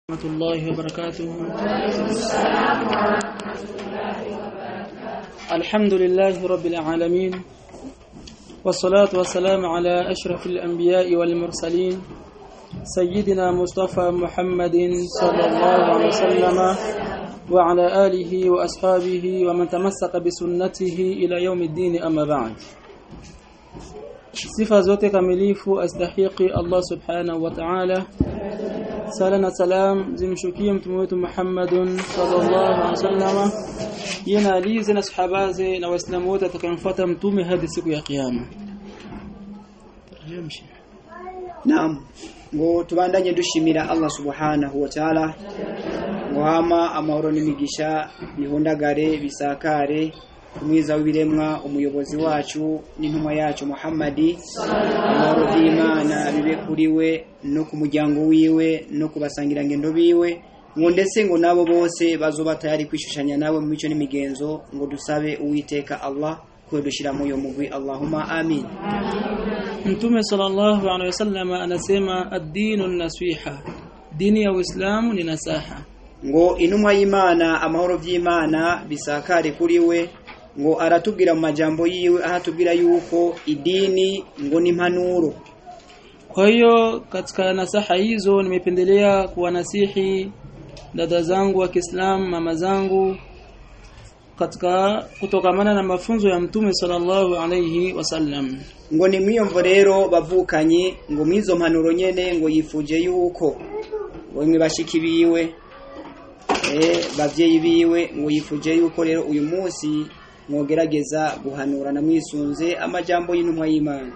ورحمة الله وبركاته. الحمد لله رب العالمين، والصلاة والسلام على أشرف الأنبياء والمرسلين سيدنا مصطفى محمد صلى الله عليه وسلم وعلى آله وأصحابه ومن تمسك بسنته إلى يوم الدين. أما بعد، sifa zote kamilifu astahiki Allah subhanahu wa ta'ala. Sala na salam zimshukie mtume wetu Muhammadun sallallahu alaihi wasallam, yana alizi na sahabaze na waislamu wote atakayemfuata mtume hadi siku ya kiyama. Naam, ngo tubandanye dushimira Allah subhanahu wa ta'ala, muhama amahoro n'imigisha bihondagare bisakare kumwiza w'ibiremwa umuyobozi wacu n'intumwa yacu Muhammadi, amahoro y'Imana bibe kuriwe no ku muryango wiwe no kubasangira ngendo biwe, ngo ndetse ngo nabo bose bazoba tayari kwishushanya nawe mu mico n'imigenzo. Ngo dusabe Uwiteka Allah ko dushira mu yo mugwi, Allahumma amin. Mtume sallallahu alaihi wasallam anasema ad-dinu nasiha, dini ya Uislamu ni nasaha. Ngo intumwa y'Imana amahoro y'Imana bisakare kuriwe, ngo aratubwira mu majambo yiwe ahatubwira yuko idini ngo ni impanuro. Kwa hiyo katika nasaha hizo nimependelea kuwanasihi dada zangu wa Kiislamu, mama zangu, katika kutokamana na mafunzo ya Mtume sallallahu alayhi wasallam. Ngo ni mwiyomvo rero bavukanye, ngo mwizo mpanuro nyene ngo yifuje yuko bamwe bashiki biwe bavyeyi biwe, ngo yifuje yuko rero uyu munsi mwogerageza guhanura na mwisunze amajambo y'intumwa y'Imana.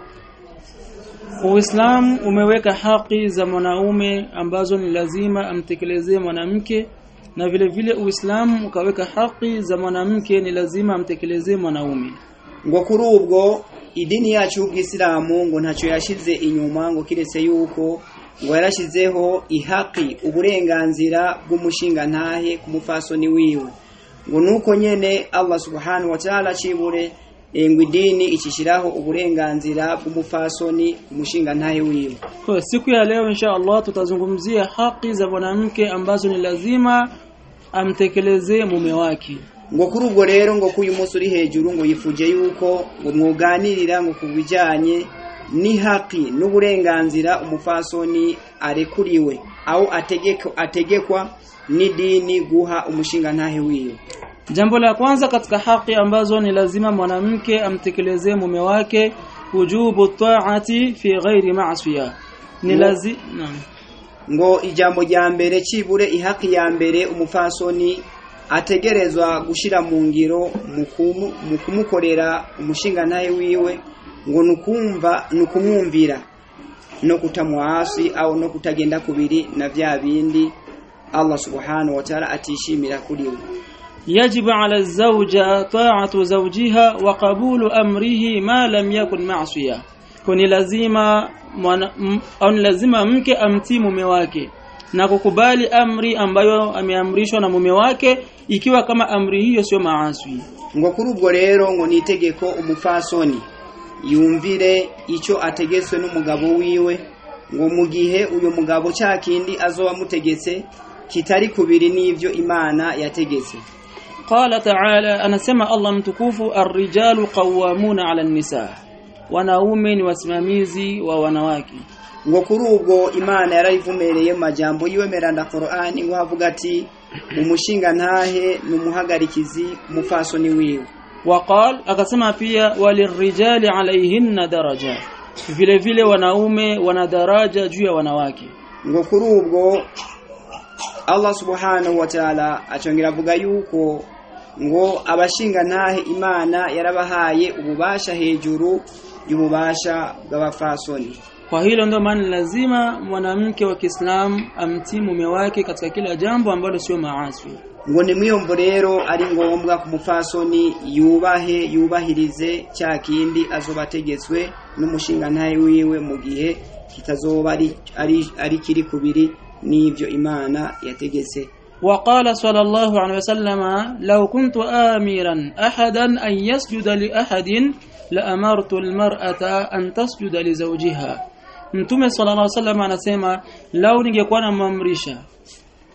Uislamu umeweka haki za mwanaume ambazo ni lazima amtekelezee mwanamke, na vile vile Uislamu ukaweka haki za mwanamke ni lazima amtekelezee mwanaume. Ngo kuri ubwo idini yacu y'Islamu ngo ntaco yashize inyuma, ngo kiretse yuko ngo yarashizeho ihaki uburenganzira bw'umushinga ntahe ku mufasoni wiwe. Ngo nuko nyene Allah subhanahu wa ta'ala cibure ngo idini ikishiraho uburenganzira bw'umufasoni umushinga ntahe wiwe. Kwa siku ya leo insha Allah tutazungumzia haki za mwanamke ambazo ni lazima amtekelezee mume wake. Ngo kuri ubwo rero ngo kuyu munsi uri hejuru ngo yifuje yuko ngo mwoganirira ngo kubijanye ni haki n'uburenganzira umufasoni arekuriwe au ategekwa ni dini guha umushinga ntahe wiwe. Jambo la kwanza katika haki ambazo ni lazima mwanamke amtekelezee mume wake, wujubu ta'ati fi ghairi ma'siyah. Ni lazima ngo ijambo rya mbere cibure ihaki ya mbere umufasoni ategerezwa gushira mu ngiro mu kumukorera umushinga ntahe wiwe, ngo nukumwumvira no kutamwasi au no kutagenda kubiri na vya bindi Allah subhanahu wa ta'ala atishimira kuriwe. Yajibu ala az-zawja ta'atu zawjiha wa qabulu amrihi ma lam yakun ma'siyah. Kuni lazima mke amtii mume wake na kukubali amri ambayo ameamrishwa na mume wake, ikiwa kama amri hiyo sio maasi. Ngo kuri ubwo rero ngo nitegeko umufasoni yumvire ico ategetswe n'umugabo wiwe, ngo mu gihe uyo mugabo cyakindi azoba mutegetse kitari kubiri n'ivyo Imana yategetse. Qala ta'ala, anasema Allah mtukufu, ar-rijalu qawwamuna 'ala an-nisaa, wanaume ni wasimamizi wa wanawake. Ngo kuri ubwo Imana yarayivumereye majambo yiwe meranda Qur'ani, ngo havuga ati umushinga ntahe n'umuhagarikizi umufasoni wiwe. Waqal, akasema pia walirrijali alayhinna daraja, vile vile wanaume wana daraja juu ya wanawake. Ngo kuri ubwo Allah subhanahu wa ta'ala acongera avuga yuko ngo abashinga ntahe Imana yarabahaye ububasha hejuru y'ububasha bw'abafasoni. Kwa hilo ndio maana lazima mwanamke wa Kiislamu amtii mume wake katika kila jambo ambalo sio maasi. Ngo ni mwiyomvo rero ari ngombwa ku mufasoni yubahirize cyakindi azobategetswe n'umushinga ntahe wiwe, mu gihe kitazoba ari kiri kubiri n'ivyo Imana yategetse. وقال صلى الله عليه وسلم لو كنت آمرا أحدا أن يسجد لأحد لأمرت المرأة أن تسجد لزوجها. Mtume sallallahu alaihi wasallam anasema lau ningekuwa namamrisha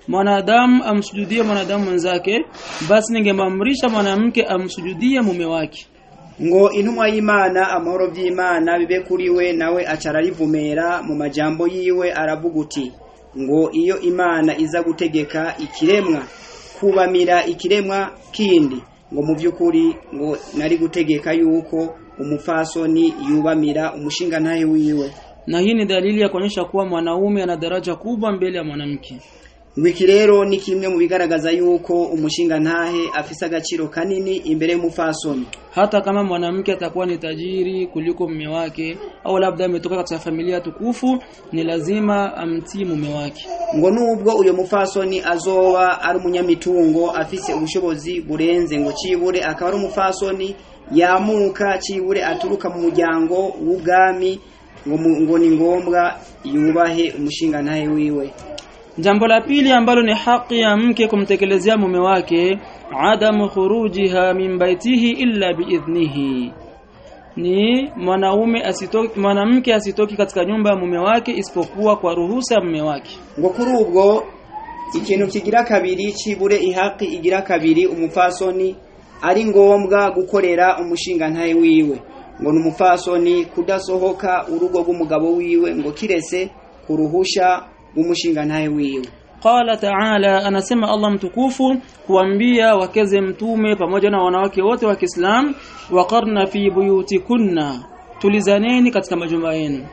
mwanadamu amsujudie mwanadamu mwenzake, basi ningemamrisha mwanamke amsujudie mume wake. Ngo intumwa y'Imana amahoro by'Imana bibe kuri we, nawe acararivumera mu majambo yiwe aravuga uti ngo iyo Imana iza gutegeka ikiremwa kubamira ikiremwa kindi, ngo mu byukuri ngo nari gutegeka yuko umufasoni yubamira umushinga ntahe wiwe. Na hii ni dalili ya kuonyesha kuwa mwanaume ana daraja kubwa mbele ya mwanamke. Wiki rero ni kimwe mu bigaragaza yuko umushinga ntahe afisa agaciro kanini imbere y'umufasoni. Hata kama mwanamke atakuwa ni tajiri kuliko mume wake au labda ametoka katika familia tukufu, ni lazima amtii mume wake. Ngo nubwo uyo mufasoni azoba ari umunyamitungo afise ubushobozi burenze, ngo cibure akaba ari umufasoni yamuka cibure aturuka mu muryango w'ubwami, ngo ni ngombwa yubahe umushinga ntahe wiwe. Jambo la pili ambalo ni haki ya mke kumtekelezea mume wake, adamu khurujiha min baitihi illa biidhnihi. Ni mwanamke asitoki katika nyumba ya mume wake isipokuwa kwa ruhusa ya mume wake. Ngo kuri ubwo ikintu kigira kabiri cibure ihaki igira kabiri umufasoni ari ngombwa gukorera umushinga ntahe wiwe. Ngo numufasoni kudasohoka urugo rw'umugabo wiwe ngo kirese kuruhusha umushinga ntahe wiwe. Qala ta'ala, anasema Allah mtukufu kuambia wakeze mtume pamoja na wanawake wote wa Kiislamu, waqarna fi buyutikunna, tulizaneni katika majumba yenu.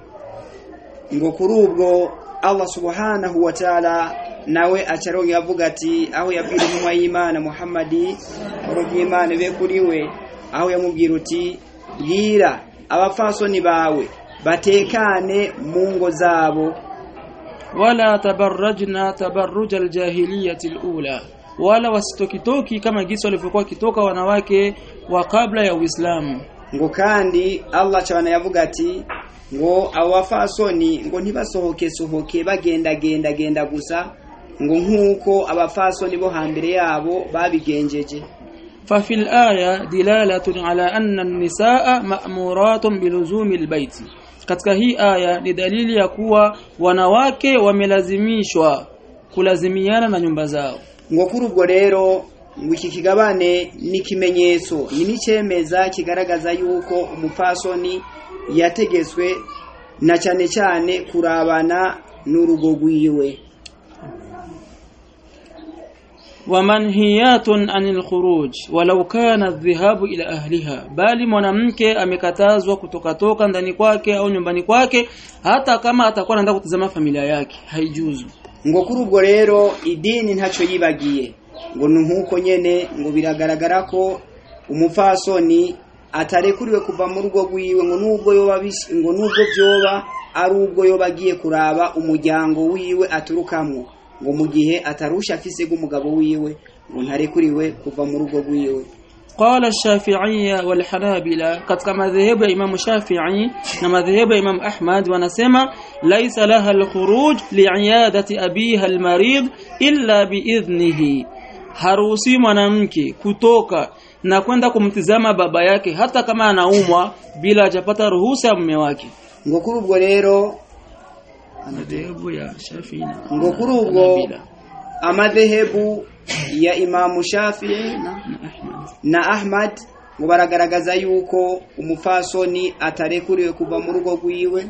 Ngo kuri ubwo Allah subhanahu wa ta'ala nawe acharonge avuga ati aho yabwira intumwa y'Imana Muhammadi y'Imana be kuri we, aho yamubwira uti bwira abafasoni bawe batekane mu ngo zabo, wala tabarrajna tabarruj aljahiliyati alula, wala wasitokitoki kama gisi walivyokuwa kitoka wanawake wa kabla ya Uislamu. Ngo kandi Allah cyane yavuga ati ngo abafasoni ngo ntibasohoke bagenda gusa, ngo nkuko abafasoni bo hambere yabo babigenjeje. ففي الآية دلالة على أن النساء مأمورات بلزوم البيت. Katika hii aya ni dalili ya kuwa wanawake wamelazimishwa kulazimiana na nyumba zao. Ngo kuri ubwo rero wiki kigabane ni kimenyetso ni cemeza kigaragaza yuko umufasoni yategetswe na cyane cyane kurabana n'urugo rwiwe. Wamanhiyatun anil khuruj walau kana adh-dhahabu ila ahliha, bali mwanamke amekatazwa kutoka ndani kwake au nyumbani kwake hata kama atakuwa anaenda kutazama familia yake, haijuzu. Ngo kuri ubwo rero idini ntaco yibagiye, ngo nkuko nyene ngo biragaragara ko umufasoni atarekuriwe kuva mu rugo rwiwe, ngo nubwo byoba ari ubwo yobagiye kuraba umuryango wiwe aturukamwo, ngo mu gihe atarusha afise gumugabo wiwe ngo ntarekuriwe kuva mu rugo rwiwe. قال الشافعية والحنابلة katika madhehebu ya Imam Shafi'i na madhehebu ya Imam Ahmad wanasema laisa laha al-khuruj li'iyadati abiha al-marid illa biidhnihi, haruhusi mwanamke kutoka na kwenda kumtizama baba yake hata kama anaumwa bila hajapata ruhusa ya mume wake. Ngo kuri ubwo rero madhehebu ya Shafi'i ngo kuri ubwo amadhehebu ya Imam Shafi'i na Ahmad ngo baragaragaza yuko umufasoni atarekuriwe kuva mu rugo rwiwe,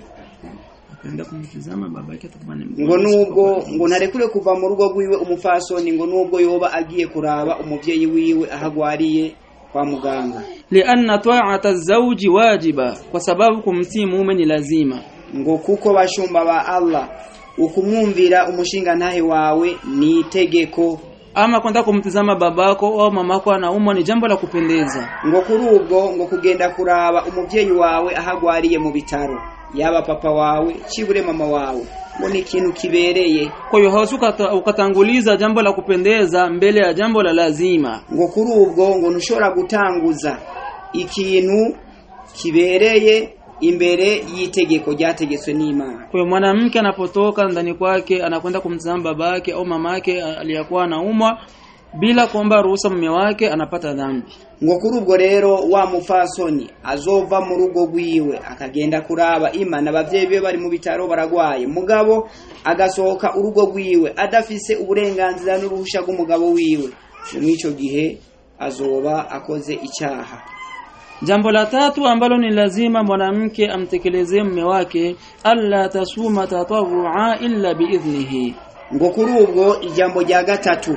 ngo nubwo ngo ntarekuriwe kuva mu rugo rwiwe umufasoni, ngo nubwo yoba agiye kuraba umuvyeyi wiwe ahagwariye kwa muganga. Lianna ta'ata az-zawji wajiba, kwa sababu kumtii mume ni lazima. Ngo kuko bashumba ba Allah ukumwumvira umushinga ntahe wawe ni tegeko. Ama kwenda kumtizama babako au mamako anaumwa ni jambo la kupendeza. Ngo kuri ubwo ngo kugenda kuraba umuvyeyi wawe ahagwariye mu bitaro, yaba papa wawe cibure mama wawe, ngo ni ikintu kibereye. Kwa hiyo hausuka ukatanguliza jambo la kupendeza mbele ya jambo la lazima. Ngo kuri ubwo ngo ntushobora gutanguza ikintu kibereye imbere yitegeko ryategetswe n'Imana. Kwa hiyo mwanamke anapotoka ndani kwake anakwenda kumtazama babake au mamake aliyakuwa anaumwa, bila kuomba ruhusa mume wake anapata dhambi. ngo kuri ubwo rero wa mufasoni azova mu rugo rwiwe akagenda kuraba imana abavyeyi be bari mu bitaro baragwaye, mugabo agasohoka urugo rwiwe adafise uburenganzira n'uruhusha rw'umugabo wiwe, mw'ico gihe azoba akoze icyaha. Jambo la tatu ambalo ni lazima mwanamke amtekelezee mume wake, alla tasuma tatawwa illa biidhnihi. ngo kuri ubwo ijambo rya gatatu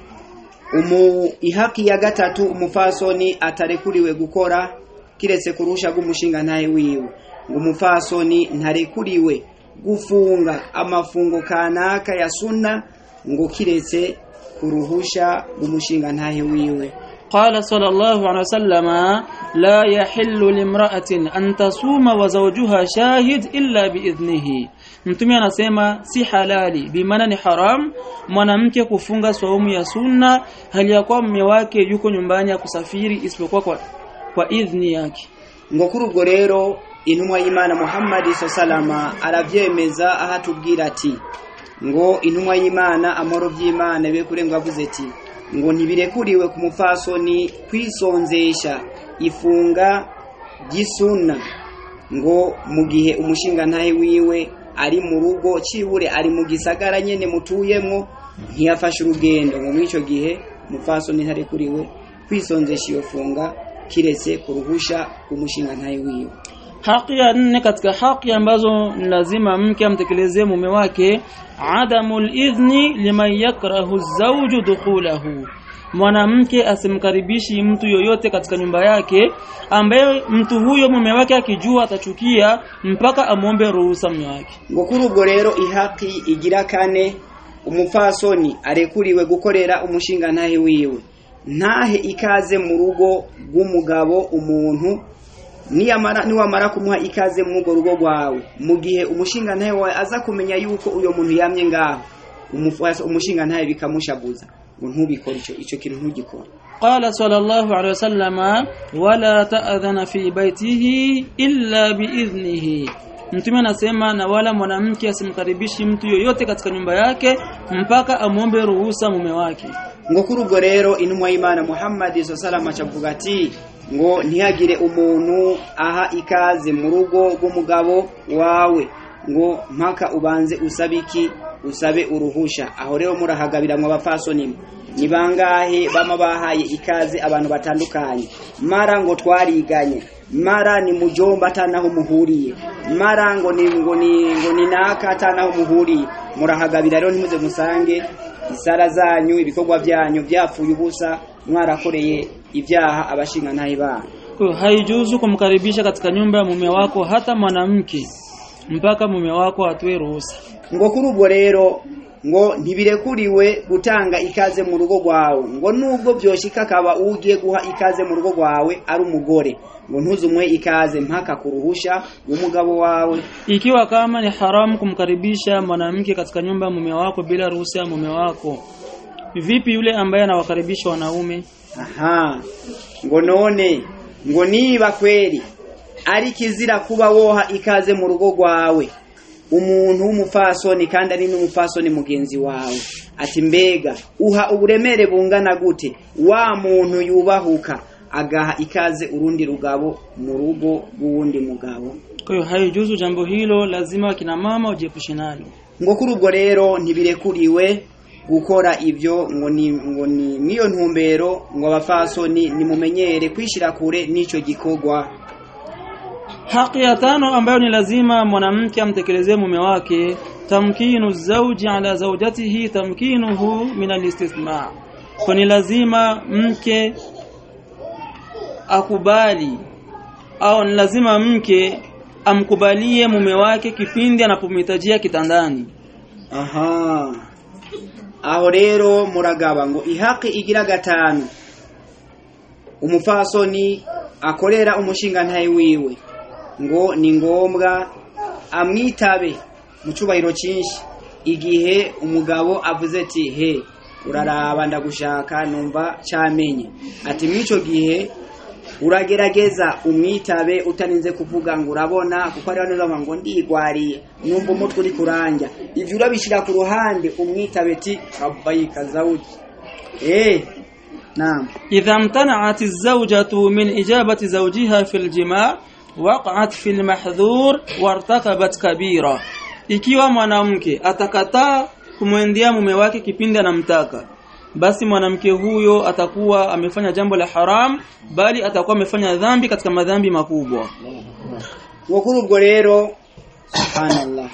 ihaki ya gatatu umufasoni atarekuriwe gukora kiretse kurusha rw'umushinga ntahe wiwe. ngo umufasoni ntarekuriwe gufunga amafungo kanaka ya sunna ngo kiretse kuruhusha rw'umushinga ntahe wiwe. قال صلى الله عليه وسلم لا يحل لامرأة أن تصوم وزوجها شاهد إلا بإذنه. Mtume anasema si halali, bi maana ni haram mwanamke kufunga saumu ya sunna hali ya kuwa mume wake yuko nyumbani ya kusafiri isipokuwa kwa idhni yake. ngo kuri ubwo rero intumwa y'Imana Muhammad sallallahu aravyemeza ahatubwira ati ngo intumwa y'Imana amoro by'Imana be kurengwa avuze ati ngo ntibirekuriwe ku mufasoni kwisonzesha ifunga gisunna ngo mu gihe umushinga ntahe wiwe ari mu rugo cibure ari mu gisagara nyene mutuyemwo ntiyafashe urugendo. ngo mwico gihe mufasoni ntarekuriwe kwisonzesha iyo funga kiretse kuruhusha umushinga ntahe wiwe. Haki ya nne katika haki ambazo lazima mke amtekelezee mume wake, adamul idhni liman yakrahu zawju dukhulahu. Mwanamke asimkaribishi mtu yoyote katika nyumba yake ambaye mtu huyo mume wake akijua atachukia mpaka amombe ruhusa mume wake. ngo kuri ubwo rero ihaki igira kane umufasoni arekuriwe gukorera umushinga ntahe wiwe, ntahe ikaze mu rugo rw'umugabo umuntu niwamara kumuha ikaze mu rugo rwawe mu gihe umushinga ntahe wawe aza kumenya yuko uyo muntu yamye ngaho umushinga ntahe bikamushabuza ngo ntubikore ico kintu ntugikora. قال صلى الله عليه وسلم ولا تأذن في بيته إلا بإذنه. Mtume anasema na wala mwanamke asimkaribishi mtu yoyote katika nyumba yake mpaka amombe ruhusa mume wake. ngo kuri ubwo rero intumwa y'Imana Muhammad sallallahu acavuga ati ngo ntihagire umuntu aha ikaze mu rugo rw'umugabo wawe ngo mpaka ubanze usabe uruhusha. aho rero murahagabira mu bafasoni ni bangahe bama bahaye ikaze abantu batandukanye, mara ngo twariganye, mara ni mujomba atanaho muhuriye, mara ngo ni naka atanaho muhuriye. murahagabira rero ntimuze musange isara zanyu ibikorwa byanyu byapfuye ubusa mwarakoreye ibyaha abashinga ntahe bana. Haijuzu kumkaribisha katika nyumba ya mume wako hata mwanamke mpaka mume wako atoe ruhusa. ngo kuri ubwo rero ngo ntibirekuriwe gutanga ikaze mu rugo rwawe, ngo nubwo byoshika kaba ugiye guha ikaze mu rugo rwawe ari umugore, ngo ntuzumwe ikaze mpaka kuruhusha umugabo wawe. Ikiwa kama ni haramu kumkaribisha mwanamke katika nyumba ya mume wako bila ruhusa ya mume wako, vipi yule ambaye anawakaribisha wanaume? ngo none ngo niba kweli ari kizira kuba woha ikaze mu rugo rwawe umuntu w'umufasoni kandi ari n'umufasoni mugenzi wawe, ati mbega uha uburemere bungana gute wa muntu yubahuka agaha ikaze urundi rugabo mu rugo rw'undi mugabo? Kwa hiyo haijuzu jambo hilo, lazima kina mama ujiepushe nalo. ngo kuri ubwo rero ntibirekuriwe gukora ibyo ngo ni niyo ntumbero ngo abafasoni nimumenyere kwishira kure nico gikorwa. Haki ya tano ambayo ni lazima mwanamke amtekelezee mume wake, tamkinu zawji ala zawjatihi tamkinuhu min al-istithma. Kwa ni lazima mke akubali au ni lazima mke amkubalie mume wake kipindi anapomhitajia kitandani. aho rero muragaba ngo ihaki igira gatanu umufasoni akorera umushinga ntahe wiwe ngo ni ngombwa amwitabe mu cyubahiro cyinshi igihe umugabo avuze ati he uraraba ndagushaka numva cyamenye, ati mwico gihe uragerageza umwitabe utaninze kuvuga ngo urabona kuko ari hano ngo ndigwariye numva umutwe uri kuranja, ivyo urabishira ku ruhande umwitabe ati rabbayika zawji نعم إذا امتنعت الزوجة من إجابة زوجها في الجماع وقعت في المحظور وارتكبت كبيرة. Ikiwa mwanamke atakataa kumwendea mume wake kipindi anamtaka, basi mwanamke huyo atakuwa amefanya jambo la haram, bali atakuwa amefanya dhambi katika madhambi makubwa. Wakuru ubwo rero subhanallah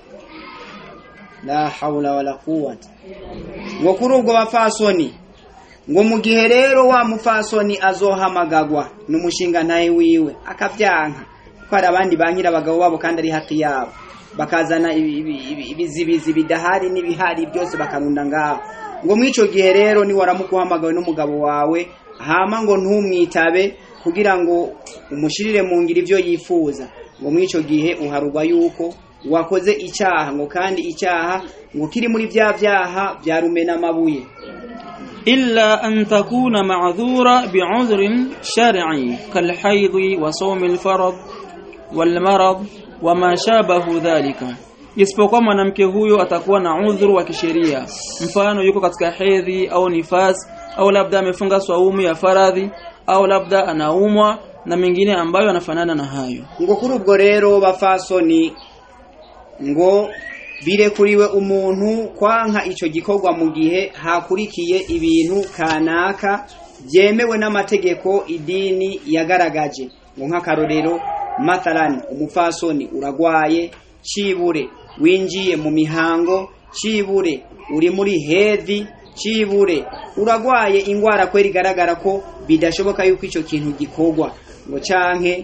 la hawla wala quwwata. Wakuru ubwo bafasoni ngo mu gihe rero wa mufasoni azohamagagwa n'umushinga naye wiwe akavyanka ko ari abandi bankira abagabo babo kandi ari haki yabo, bakazana ibizibizi bidahari n'ibihari byose bakarunda ngaho. Ngo mwico gihe rero ni waramukuhamagawe n'umugabo wawe, hama ngo ntumwitabe kugira ngo umushirire mu ngira ivyo yifuza, ngo mwico gihe uharugwa yuko wakoze icyaha, ngo kandi icyaha ngo kiri muri bya byaha byarumena mabuye. إلا أن تكون معذورة بعذر شرعي كالحيض وصوم الفرض والمرض وما شابه ذلك. Isipokuwa mwanamke huyo atakuwa na udhuru wa kisheria, mfano yuko katika hedhi au nifas, au labda amefunga swaumu ya faradhi, au labda anaumwa na mengine ambayo yanafanana na hayo. Ngo kuri ubwo rero bafasoni ngo bire kuriwe umuntu kwanka ico gikorwa mu gihe hakurikiye ibintu kanaka byemewe n'amategeko idini yagaragaje. Ngo nk'akarorero mathalan umufasoni uragwaye, cibure winjiye mu mihango, cibure uri muri hedhi, cibure uragwaye ingwara kweri garagara ko bidashoboka yuko ico kintu gikorwa, ngo canke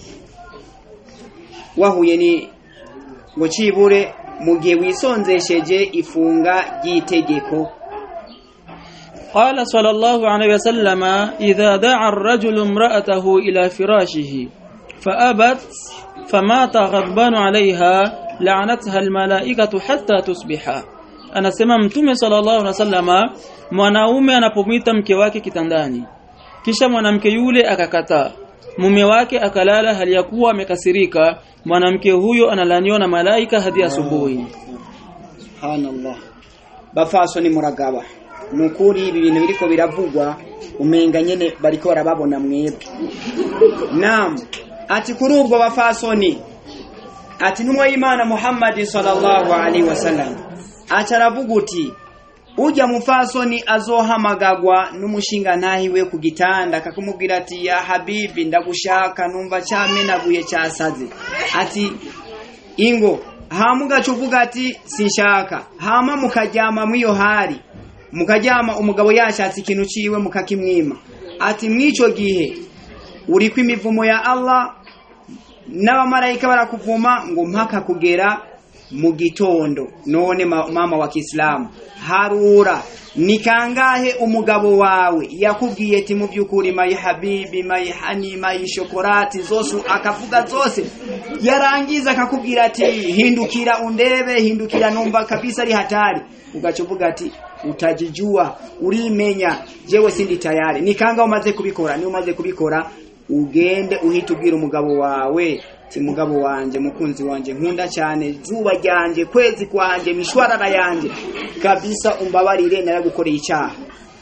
wahuye ni ngo cibure mugihe wisonzesheje ifunga ry'itegeko. قال صلى الله عليه وسلم إذا دعا الرجل امرأته إلى فراشه فأبت فمات غضبان عليها لعنتها الملائكة حتى تصبح. Anasema Mtume sallallahu alaihi wasallama, mwanaume anapomwita mke wake kitandani kisha mwanamke yule akakataa, mume wake akalala hali ya kuwa amekasirika, mwanamke huyo analaniwa na malaika hadi asubuhi. Subhanallah. Bafaso ni muragaba. Nukuri ibi bintu biriko biravugwa umenga nyene bariko barababona mwebwe. Naam. Ati kuri ubwo bafasoni ati numwa Imana Muhammad sallallahu alaihi wasallam ataravuga uti ujya mufasoni azohamagagwa n'umushinga ntahiwe ku gitanda akakumubwira ati ya habibi ndagushaka numva cyamenaguye cyasaze, ati ingo hamuga cuvuga ati sinshaka, hama mukajyama mwiyo hari mukajyama umugabo yashatse ikintu ciwe mukakimwima, ati mwico gihe uri kwimivumo ya Allah n'abamarayika barakuvuma ngo mpaka kugera mu gitondo. None mama wa Kiislamu harura ni kangahe umugabo wawe yakubwiye ati mu byukuri mayi habibi mayi hani mayi shokorati zose akavuga zose, yarangiza akakubwira ati hindukira undebe, hindukira numva kabisa ari hatari, ugacuvuga ati utajijua urimenya jewe sindi tayari. Ni kanga umaze kubikora, ni umaze kubikora ugende uhitubwira umugabo wawe ti mugabo wanje mukunzi wanje nkunda cyane, zuba ryanje kwezi kwanje mishwarara yanje kabisa, umbabarire naragukoreye icyaha.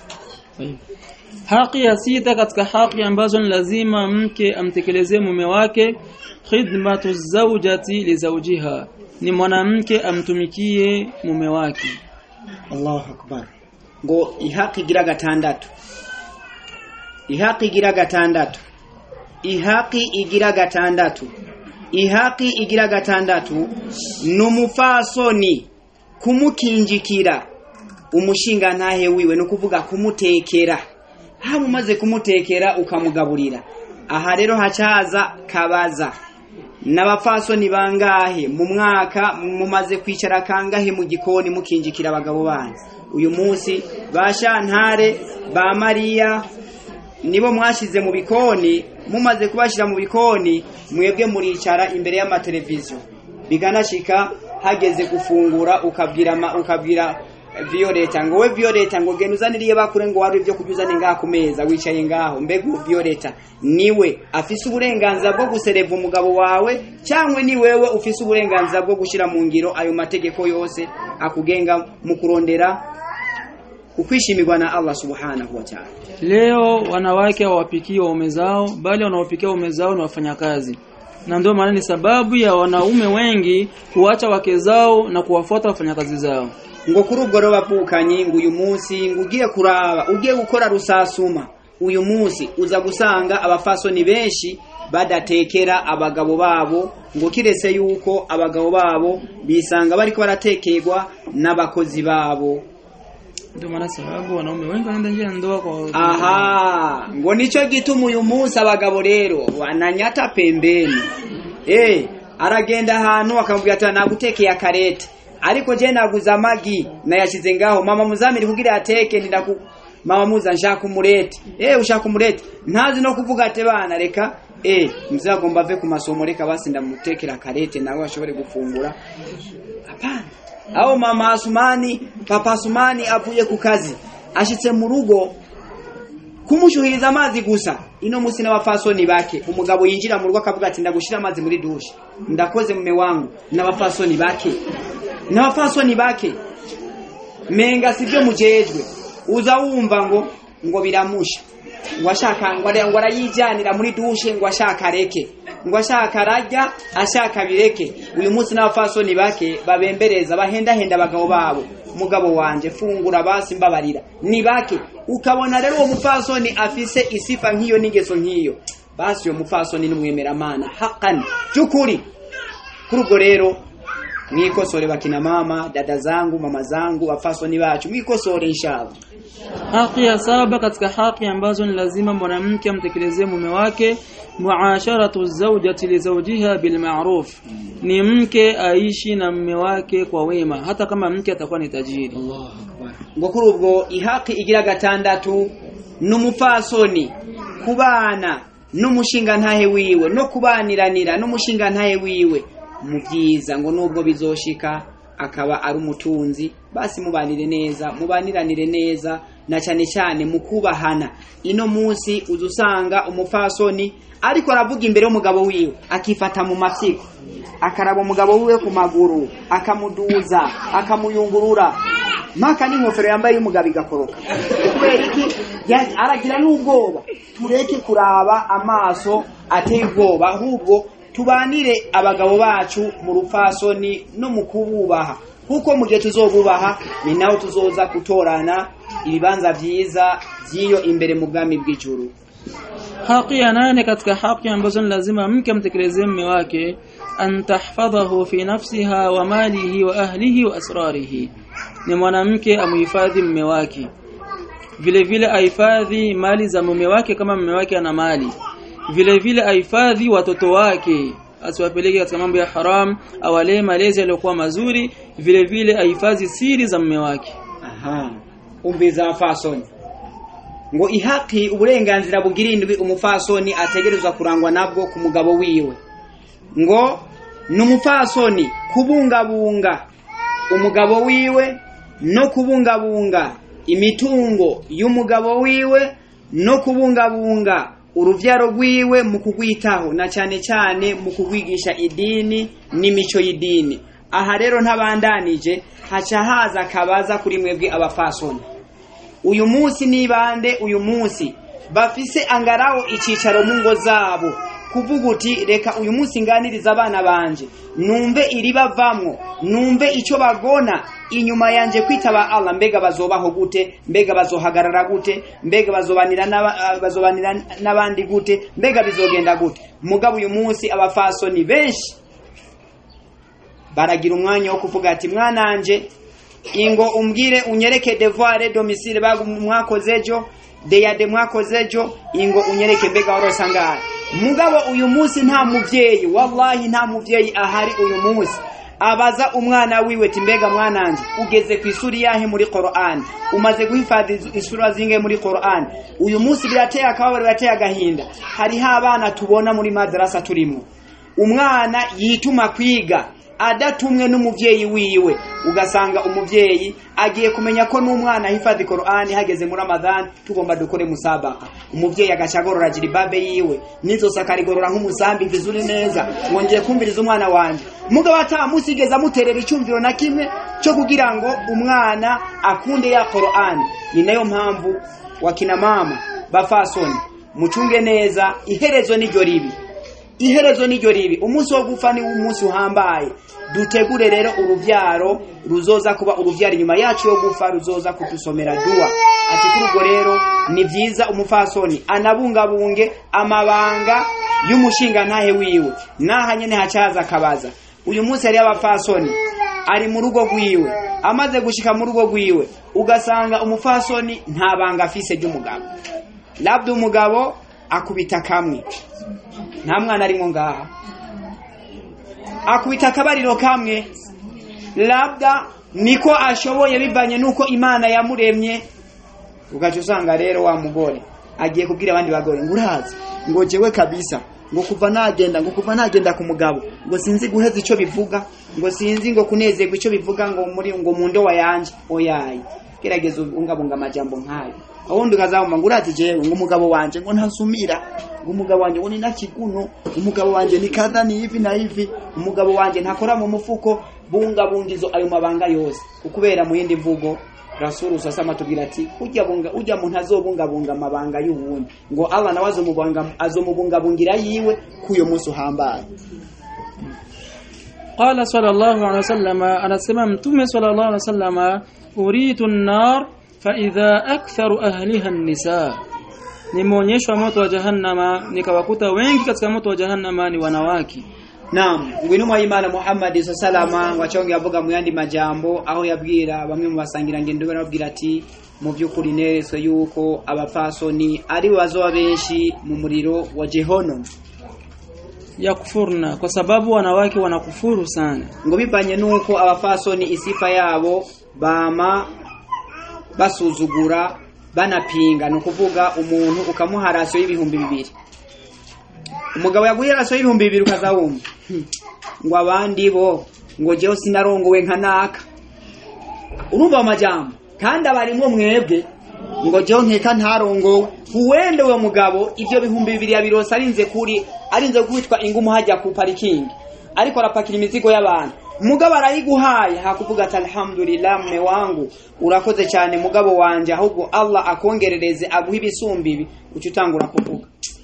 Haki ya sita katika haki ambazo lazima mke amtekelezee mume wake, khidmatu zawjati li zawjiha, ni mwanamke amtumikie mume wake. Allahu akbar. Ngo ihaki gira gatandatu, ihaki igira gatandatu, ihaki igira gatandatu, ihaki igira gatandatu numufasoni kumukinjikira umushinga ntahe wiwe, no kuvuga kumutekera. Haba umaze kumutekera ukamugaburira, aha rero hacaza kabaza n'abafasoni bangahe mu mwaka mumaze kwicara kangahe mu gikoni mukinjikira abagabo banyu. Uyu munsi bashantare ba Maria nibo mwashize mu bikoni, mumaze kubashira mu bikoni mwebwe muricara imbere y'amateleviziyo, biganashika hageze gufungura ukabwira Violeta ngo we Violeta ngo genda uzaniriye bakure ngo wari ibyo kujuzane ngaha ku meza wicaye ngaho. Mbega Violeta niwe afise uburenganzira bwo gusereva umugabo wawe, cyangwa ni wewe ufise uburenganzira bwo gushira mu ngiro ayo mategeko yose akugenga mu kurondera ukwishimirwa na Allah subhanahu wa ta'ala. Leo wanawake hawapikia waume zao, bali wanaopikia waume zao ni wafanyakazi. Na ndio maana ni sababu ya wanaume wengi kuacha wake zao na kuwafuata wafanyakazi zao. Ngo kuri ubwo ro bapukanye ngo uyu munsi ngugiye kuraba ugiye gukora rusasuma, uyu munsi uza gusanga abafasoni benshi badatekera abagabo babo, ngo kirese yuko abagabo babo bisanga bariko baratekerwa n'abakozi babo. Ndio maana sababu wanaume wengi wanaenda nje ya ndoa kwa ngo nico gituma uyu munsi abagabo rero wananyata pembeni. Aragenda ahantu akamubwira ati nagutekeye akarete, ariko je naguza amagi nayashize ngaho, mama muzamiri kugira ateke mama muza nshaka umurete. Ushaka umurete ntazi no kuvuga ate bana reka muzagomba ave ku masomo reka basi ndamutekera akarete nawe ashobore gufungura. Hapana. Aho mama Asumani, papa Asumani avuye ku kazi, ashitse mu rugo kumushuhiriza amazi gusa. Ino musi n'abafasoni bake, umugabo yinjira mu rugo akavuga ati ndagushira amazi muri dushe, ndakoze mume wangu. N'abafasoni bake menga sivyo mujejwe, uza wumva ngo biramusha, ngo ashaka ngo arayijanira muri dushe, ngo ashaka reke, ngo ashaka rajya, ashaka bireke. Uyu munsi n'abafasoni bake babembereza bahenda abagabo babo, mugabo wanje fungura basi mbabarira, ni bake. Ukabona rero uwo mufasoni afise isifa nk'iyo n'ingeso nk'iyo, basi uyo mufasoni n'umwemera mana hakan cyukuri. Kuri ubwo rero mwikosore bakina mama, dada zangu, mama zangu, wafasoni bacu mwikosore inshallah. Haki ya saba katika haki ambazo ni lazima mwanamke amtekelezee mume wake, muasharatu zawjati li zawjiha bil ma'ruf. Ni mke aishi na mume wake kwa wema hata kama mke atakuwa ni tajiri. Allahu akbar. Ngo kuri ubwo ihaki igira gatandatu n'umufasoni kubana n'umushinga ntahe wiwe no kubaniranira n'umushinga ntahe wiwe mu byiza, ngo nubwo bizoshika akaba ari umutunzi, basi mubaniranire neza na cyane mukubahana. Ino munsi uzusanga umufasoni ariko aravuga imbere y'umugabo wiwe, akifata mu mafyiko, akaraba umugabo wiwe ku maguru, akamuduza, akamuyungurura maka n'inkofero yambaye y'umugabo igakoroka. Kubera iki? Aragira n'ubwoba. Tureke kuraba amaso ateye ubwoba, ahubwo tubanire abagabo bacu mu rufasoni no mu kububaha, kuko mu gihe tuzobubaha ni naho tuzoza kutorana ibibanza byiza byiyo imbere mu bwami bw'ijuru. Haki ya nane katika haki ambazo lazima mke amtekelezee mume wake, an tahfadhahu fi nafsiha wa malihi wa ahlihi wa asrarihi. Ni mwanamke amuhifadhi mume wake, vile vile ahifadhi mali za mume wake kama mume wake ana mali, vile vile ahifadhi watoto wake, asiwapeleke katika mambo ya haram, awalee malezi yaliyokuwa mazuri, vile vile ahifadhi siri za mume wake. Umbiza fasoni ngo ihaki uburenganzira bugirindwi umufasoni ategerezwa kurangwa nabwo ku mugabo wiwe. Ngo n'umufasoni kubungabunga umugabo wiwe no kubungabunga imitungo y'umugabo wiwe no kubungabunga uruvyaro rwiwe mu kugwitaho na cyane mu kugwigisha idini n'imico y'idini. Aha rero ntabandanije haca haza kabaza kuri mwebwe abafasoni. Uyu munsi nibande uyu munsi bafise angaraho icicaro mu ngo zabo, kuvuga uti reka uyu munsi nganiriza abana banje, numve iribavamwo, numve ico bagona inyuma yanje kwitaba Allah, mbega bazobaho gute, mbega bazohagarara gute, mbega bazobanira n'abandi gute, mbega bizogenda gute. Mugabo uyu munsi abafasoni benshi baragira umwanya wo kuvuga ati mwananje ingo umbwire unyereke devoir domicile mwakozejo deyade mwakozejo, ingo unyereke mbega warosangara. Mugabo uyu munsi nta muvyeyi, wallahi nta muvyeyi ahari uyu munsi abaza umwana wiwe ati mbega mwananje ugeze ku isuri yahe muri Qur'an, umaze guhifadhi isura zinge muri Qur'an. Uyu munsi birateye akababaro, birateye agahinda. Hari abana tubona muri madrasa turimo, umwana yituma kwiga adatumwe n'umuvyeyi wiwe, ugasanga umuvyeyi agiye kumenya ko n'umwana hifadhi Qur'ani hageze muri Ramadan tugomba dukore musabaka. Umuvyeyi agacagorora jiribabe yiwe nizo sakarigorora nk'umusambi vizuri neza, ngongeye kumviriza umwana wanje mugabo atamusigeza amuterera icyumviro na kimwe cyo kugira ngo umwana akunde ya Qur'ani. Ni nayo mpamvu wakina mama bafasoni mucunge neza, iherezo niryo ribi, iherezo niryo ribi. Umunsi wo gufa ni umunsi uhambaye, dutegure rero uruvyaro ruzoza kuba uruvyaro nyuma yacu yo gufa ruzoza kutusomera dua. Ati kurugo rero ni vyiza umufasoni anabungabunge amabanga y'umushinga ntahe wiwe, naha nyene hacaza kabaza. Uyu munsi ari abafasoni ari mu rugo rwiwe, amaze gushika mu rugo rwiwe ugasanga umufasoni nta banga afise ry'umugabo, labda umugabo akubita kamwe, nta mwana arimo ngaha, akubita akabariro kamwe, labda niko ashoboye bivanye nuko Imana yamuremye. Ugaca usanga rero wa mugore agiye kubwira abandi bagore ngurazi ngo jewe kabisa ngo kuva nagenda ku mugabo ngo sinzi guheza ico bivuga, ngo sinzi ngo kunezerwa ico bivuga, ngo muri ngo mundo wa yanje oyayi. Gerageza ungabunga amajambo nkayo, awundi ukazabuma ngurazi jewe ngo umugabo wanje ngo ntasumira, ngo umugabo wanje ngo ni nakiguno, umugabo wanje ni kaza ni hivi na hivi, umugabo wanje ntakora mu mufuko. Bungabungizo ayo mabanga yose, ukubera mu yindi mvugo Rasul sasama tubwira ati ujya muntu azobungabunga amabanga y'ubundi, ngo Allah nawe azomubungabungira yiwe kuyo munsi uhambaye. Qala sallallahu alaihi wasallam, anasema mtume sallallahu alaihi wasallam, uritu an-nar fa idha aktharu ahliha an-nisa, nimeonyeshwa moto wa jahannama nikawakuta wengi katika moto wa jahannama ni wanawake. Naam, ngwinuma Imana Muhammad sallallahu wachonge avuga mu yandi majambo aho yabwira bamwe mu basangira ngendo barabwira ati mu byukuri nese yuko abafasoni ari bazoba benshi mu muriro wa Jehannam yakufurna, kwa sababu wanawake wanakufuru sana. Ngo bibanye nuko abafasoni isifa yabo bama basuzugura banapinga, no kuvuga umuntu ukamuharaso y'ibihumbi 200, umugabo yaguye raso y'ibihumbi 200 ukazawumva ngo abandi bo ngo jewe sinarongowe nkanaka. Urumva amajambo kandi abarimwo mwebwe ngo jewe nkeka ntarongowe. Uwende we mugabo ivyo bihumbi 200 yabirosa arinze kwitwa ingumu hajya ku parking, ariko arapakira imizigo y'abantu. Mugabo arayiguhaye hakuvuga ati alhamdulillah mume wangu urakoze cyane mugabo wanje, ahubwo Allah akongerereze aguha ibisumbibi, ucutangura kuvuga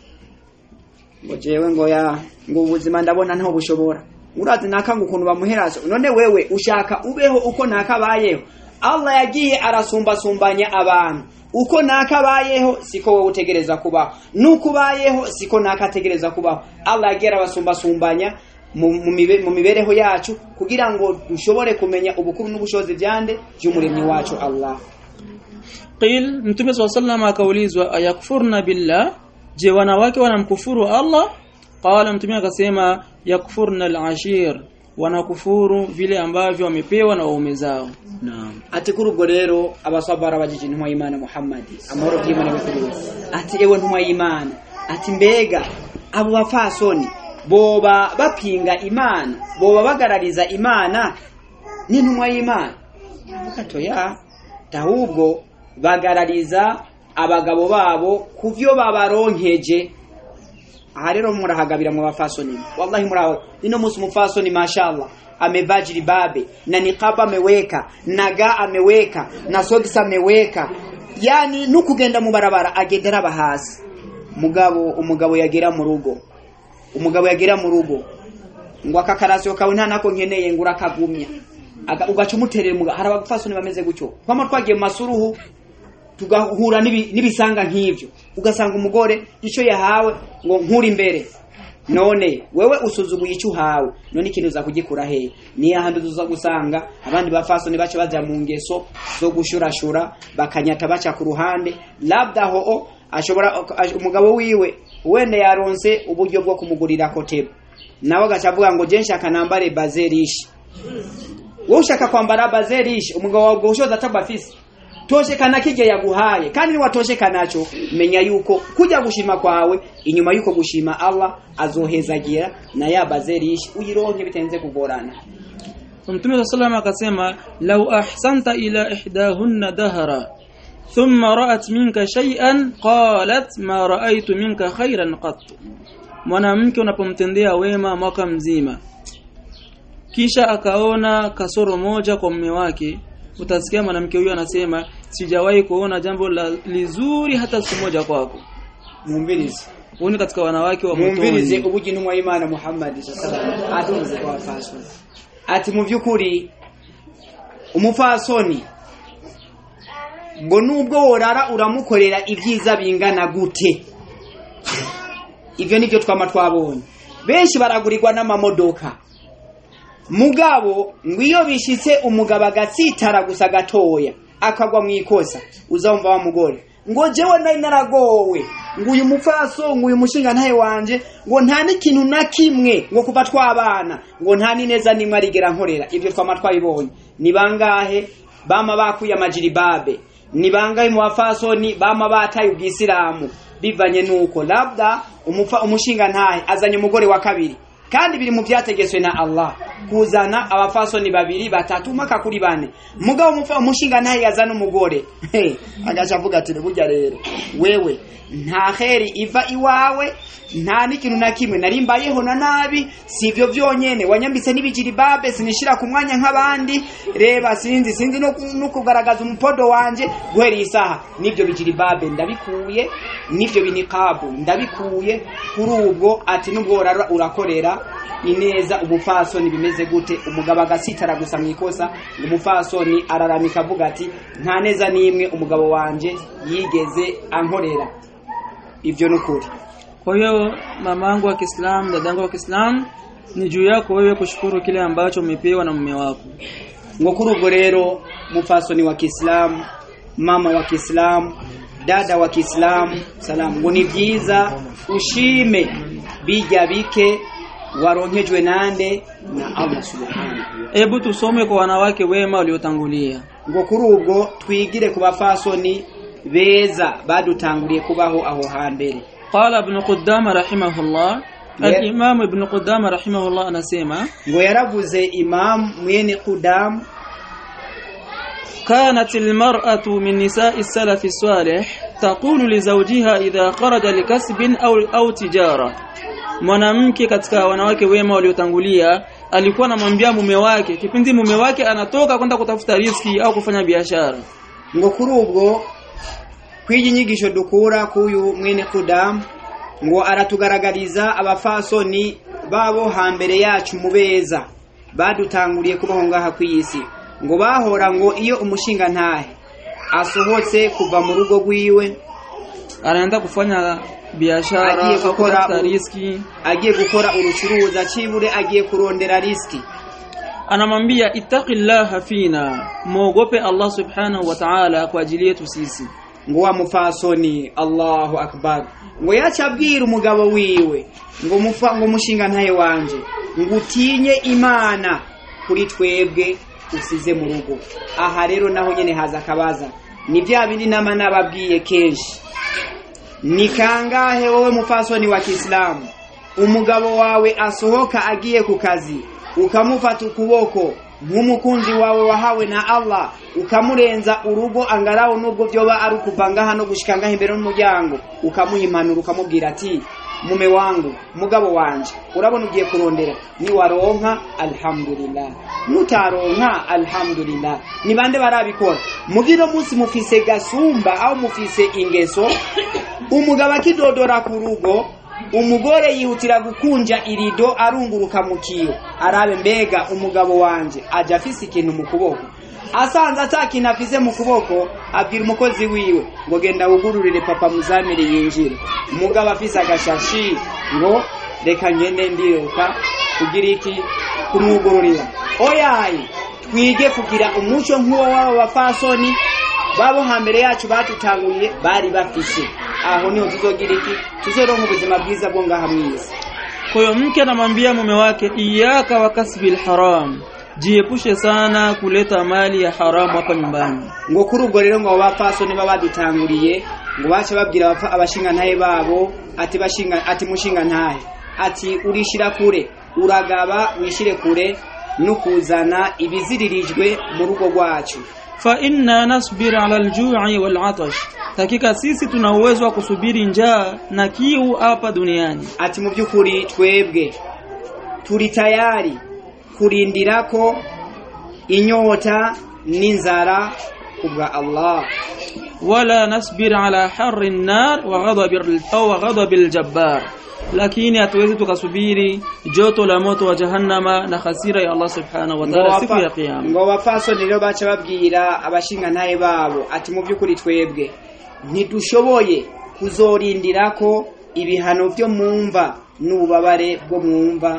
ngo jewe ngo ubuzima ndabona ntaho bushobora. Urazi nakanga ukuntu bamuherazo, none wewe ushaka ubeho uko nakabayeho. Allah yagiye arasumbasumbanya abantu, uko nakabayeho siko wowe utegereza kubaho, nukubayeho siko nakategereza kubaho. Allah yagiye arabasumbasumbanya mu mibereho yacu kugira ngo dushobore kumenya ubukuru n'ubushobozi byande by'umuremyi wacu Allah. Qil, mtume sallallahu alayhi wasallam akaulizwa ayakfurna billah, je wanawake wanamkufuru Allah? Qala, mtume akasema yakfurna al-ashir, wanakufuru vile ambavyo wamepewa na waume zao. Naam, ati kurubwo rero abasabara bajije ntwa Imana Muhammad amahoro by'Imana bifuriwe, ati ewe ntwa Imana, ati mbega abo bafasoni boba bapinga Imana, boba bagarariza Imana ni ntwa y'Imana? Katoya tahubwo bagarariza abagabo babo kuvyo babaronkeje. Aha rero murahagabira mu bafasoni, wallahi muraho ino musu mufasoni mashallah amevajiri babe na niqaba ameweka, naga ameweka, na sokisa ameweka, yani nukugenda mu barabara agendera bahasi. Umugabo yagera mu rugo, umugabo yagera mu rugo ngo akakarasyo kawe nta nako nkeneye ngura kagumya ugaca umuterera muga. Hari abafasoni bameze gutyo, kwama twagiye masuruhu tugahura nibisanga nk'ivyo, ugasanga umugore ico yahawe ngo nkuri imbere, none wewe usuzuguye ico hawe, none ikintu za kugikura he? Ni ahandi uza gusanga abandi bafasoni baca baza mu ngeso zo gushurashura bakanyata baca ku ruhande, labda ho ashobora umugabo wiwe wende yaronse uburyo bwo kumugurira kotebo, nawe gacavuga ngo je nshaka nambare bazerishi. Wowe ushaka kwambara bazerishi, umugabo wawe ushoza atabafise toshekana kije yaguhaye kandi ni watosheka naco menya yuko kujya gushima kwawe inyuma yuko gushima Allah azohezagira na yabazerishi uyironke bitenze kugorana. Mtume sallallahu akasema law ahsanta ila ihdahunna dahara thumma ra'at minka shay'an qalat ma ra'aytu minka khairan qat. Mwanamke unapomtendea wema mwaka mzima kisha akaona kasoro moja kwa mume wake, utasikia mwanamke huyo anasema sijawahi kuona jambo lizuri hata siku moja kwako. Mumbirizi Uone katika wanawake wa mtoni. Mumbirizi ubuginu wa Imana Muhammad sallallahu alaihi wasallam adunze kwa fasoni. Ati mu byukuri umufasoni ngo nubwo worara uramukorera ibyiza bingana gute. Ivyo nivyo twama twabonye. Benshi baragurirwa n'amamodoka. Mugabo ngwiyo bishitse umugabo agatsitara gusa gatoya akagwa mu ikosa uzumva wa mugore ngo jewe nari naragowe ngo uyu mupfaso ngo uyu mushinga ntaye wanje ngo nta n'ikintu na kimwe ngo kuva twabana ngo nta nineza nimwe arigera nkorera. Ivyo twama twabibonye. Ni bangahe bama bakuye amajiribabe, ni bangahe mu bafasoni bama bataye ubwisilamu bivanye nuko labda umushinga ntaye azanye umugore wa kabiri kandi biri mu byategetswe na Allah kuzana abafasoni babiri batatu maka kuri bane. Mugabo umushinga ntaye yazana umugore agacha avuga ati burya rero wewe nta kheri iva iwawe nta n'ikintu na kimwe narimbayeho na nabi sivyo vyonyene wanyambise n'ibijiribabe sinishira ku mwanya nk'abandi reba sinzi no kugaragaza umupodo wanje guhera isaha nivyo bijiribabe ndabikuye nivyo biniqabu ndabikuye kuri ubwo ati nubwo urakorera ineza ubufasoni bimeze gute. Umugabo agasitara gusa mwikosa umufasoni araramika avuga ati nta neza nimwe umugabo wanje yigeze ankorera. Ivyo nukuri. Kwa hiyo mamangu wa Kiislamu, dadangu wa Kiislamu, ni juu yako wewe kushukuru kile ambacho umepewa na mume wako. Ngokuru ubwo rero mufasoni wa Kiislamu, mama wa Kiislamu, dada wa Kiislamu, salamu ngo ni byiza ushime bijya bike waronkejwe nande na Allah subhanahu. Hebu tusome kwa wanawake wema waliotangulia. Ngokuru ubwo twigire ku bafasoni beza badutanguliye kubaho aho hambere. Qala ibn Qudama rahimahullah, al-Imam ibn Qudama rahimahullah anasema ngo yaravuze Imam mwene Qudam كانت المرأة من نساء السلف الصالح تقول لزوجها إذا خرج لكسب أو تجارة. Mwanamke katika wanawake wema waliotangulia alikuwa anamwambia mume wake kipindi mume wake anatoka kwenda kutafuta riziki au kufanya biashara. Ngo kuri ubwo kwiji nyigisho dukura kuyu mwene Qudam ngo aratugaragariza abafasoni babo hambere yacu mubeza badutanguliye kubaho ngaha kwisi. Ngo bahora ngo iyo umushinga ntahe asohotse kuva mu rugo rwiwe anaenda kufanya biashara agiye gukora riziki, agiye gukora urucuruza cibure agiye kurondera riziki, anamwambia ittaqillaha fina, muogope Allah subhanahu wa ta'ala kwa ajili yetu sisi. Ngo wa mufasoni Allahu akbar ngo yacabwira umugabo wiwe ngo mushinga ntaye wanje ngutinye Imana kuri twebwe usize mu rugo. Aha rero naho nyene haza kabaza ni bya bindi nama nababwiye kenshi. Ni kangahe wowe mufasoni wa Kiislamu umugabo wawe asohoka agiye ku kazi ukamufata ukuboko nk'umukunzi wawe wahawe na Allah ukamurenza urugo angaraho nubwo byoba ari ukuvanga hano gushikanga imbere n'umuryango ukamuhimanura ukamubwira ati mume wangu mugabo wanje urabona ugiye kurondera ni waronka alhamdulillah nutaronka alhamdulillah. Ni bande barabikora mugiro munsi mufise gasumba au mufise ingeso umugabo akidodora ku rugo umugore yihutira gukunja irido arunguruka mu kiyo arabe mbega umugabo wanje aje afise ikintu mu kuboko. Asanze atakintu afise mu kuboko abwira umukozi wiwe ngo genda ugururire papa muzamire yinjire. Umugabo afise agashashi ngo reka ngende ndiruka kugira iki kumugururira. Oyayi twige kugira umuco nk'uwo wabo bafasoni babo hambere yacu batutanguye bari bafise. Aho niho tuzogira iki tuzoronka ubuzima bwiza bwo ngaha mwisi. Kwa hiyo mke anamwambia mume wake iyaka wa kasbil haram, jiepushe sana kuleta mali ya haramu hapa nyumbani. Ngo kuri ubwo rero ngo abapfasoni babadutanguriye ngo bace babwira abashinga ntahe babo ati mushinga ntahe ati urishira kure uragaba wishire kure nukuzana ibiziririjwe mu rugo rwacu. Fa inna nasbir ala al-ju'i wal-'atash, hakika sisi tuna uwezo wa kusubiri njaa na kiu hapa duniani. Ati mu byukuri twebwe turi tayari kurindirako inyota n'inzara kubwa Allah. Wala nasbir ala harri an-nar wa ghadabil jabbar, lakini hatuwezi tukasubiri joto la moto wa jahannama na hasira ya Allah subhanahu wa ta'ala siku ya kiyama. Ngo bafaso niro baca babwira abashinga ntahe babo ati mu byukuri twebwe ntidushoboye kuzorindirako ibihano byo mumva n'ububabare bwo mumva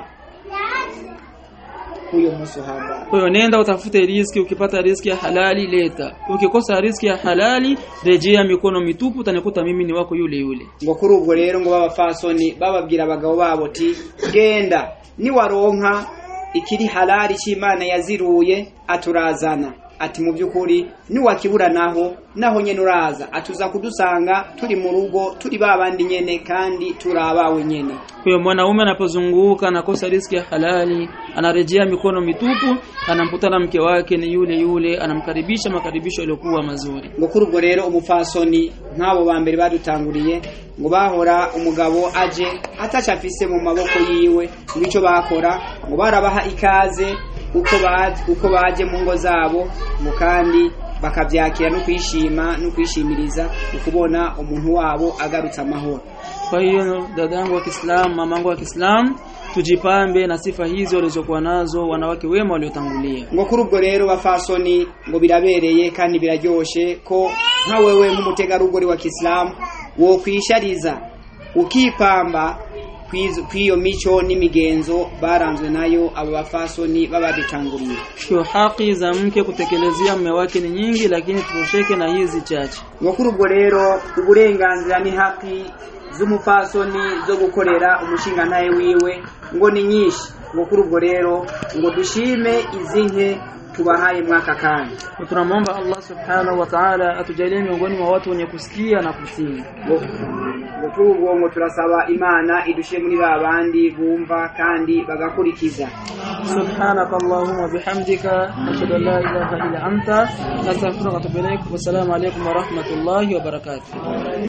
huyo musuhaba. Kwa hiyo nenda utafute riziki, ukipata riziki ya halali leta, ukikosa riziki ya halali rejea mikono mitupu, utanikuta mimi ni wako yule yule. Ngo kuri ubwo rero ngo babafasoni bababwira abagabo babo ti genda ni waronka ikiri halali cy'Imana yaziruye aturazana. Ati mu byukuri ni wakibura naho nyene uraza atuza kudusanga turi mu rugo turi babandi nyene kandi turabawe nyene. Kwa mwanaume anapozunguka nakosa riziki ya halali anarejea mikono mitupu, anamputana mke wake ni yule yule, anamkaribisha makaribisho yaliokuwa mazuri. Ngo kuri ubwo rero umufasoni nk'abo bambere badutanguriye ngo bahora umugabo aje atacafise mu maboko yiwe, bico bakora ngo barabaha ikaze uko baje mu ngo zabo mu kandi bakabyakira no kwishima no kwishimiriza ukubona umuntu wabo agarutse amahoro. Kwa hiyo dadangu wa Kiislamu, mamangu wa Kiislamu, tujipambe na sifa hizo walizokuwa nazo wanawake wema waliotangulia. Ngo kuri ubwo rero bafasoni ngo birabereye kandi biraryoshe ko nka wewe nk'umutegarugori wa Kiislamu wo kwishariza ukipamba kwiyo mico n'imigenzo baranzwe nayo abo bafasoni babadutanguriye. Kwa haki za mke kutekelezea mume wake ni nyingi, lakini tutosheke na hizi chache. Ngo kuri ubwo rero uburenganzira ni haki z'umufasoni zo gukorera umushinga ntahe wiwe ngo ni nyinshi. Ngo kuri ubwo rero ngo dushime izinke tubahaye mwaka kandi. Tunamwomba Allah subhanahu wa ta'ala atujalie miongoni mwa watu wenye kusikia na kutii. Ubwo ngo turasaba Imana idushe muri babandi bumva kandi bagakurikiza. Subhanakallahumma bihamdika ashhadu an la ilaha illa anta astaghfiruka wa atubu ilaik. Wassalamu alaykum wa rahmatullahi wa barakatuh.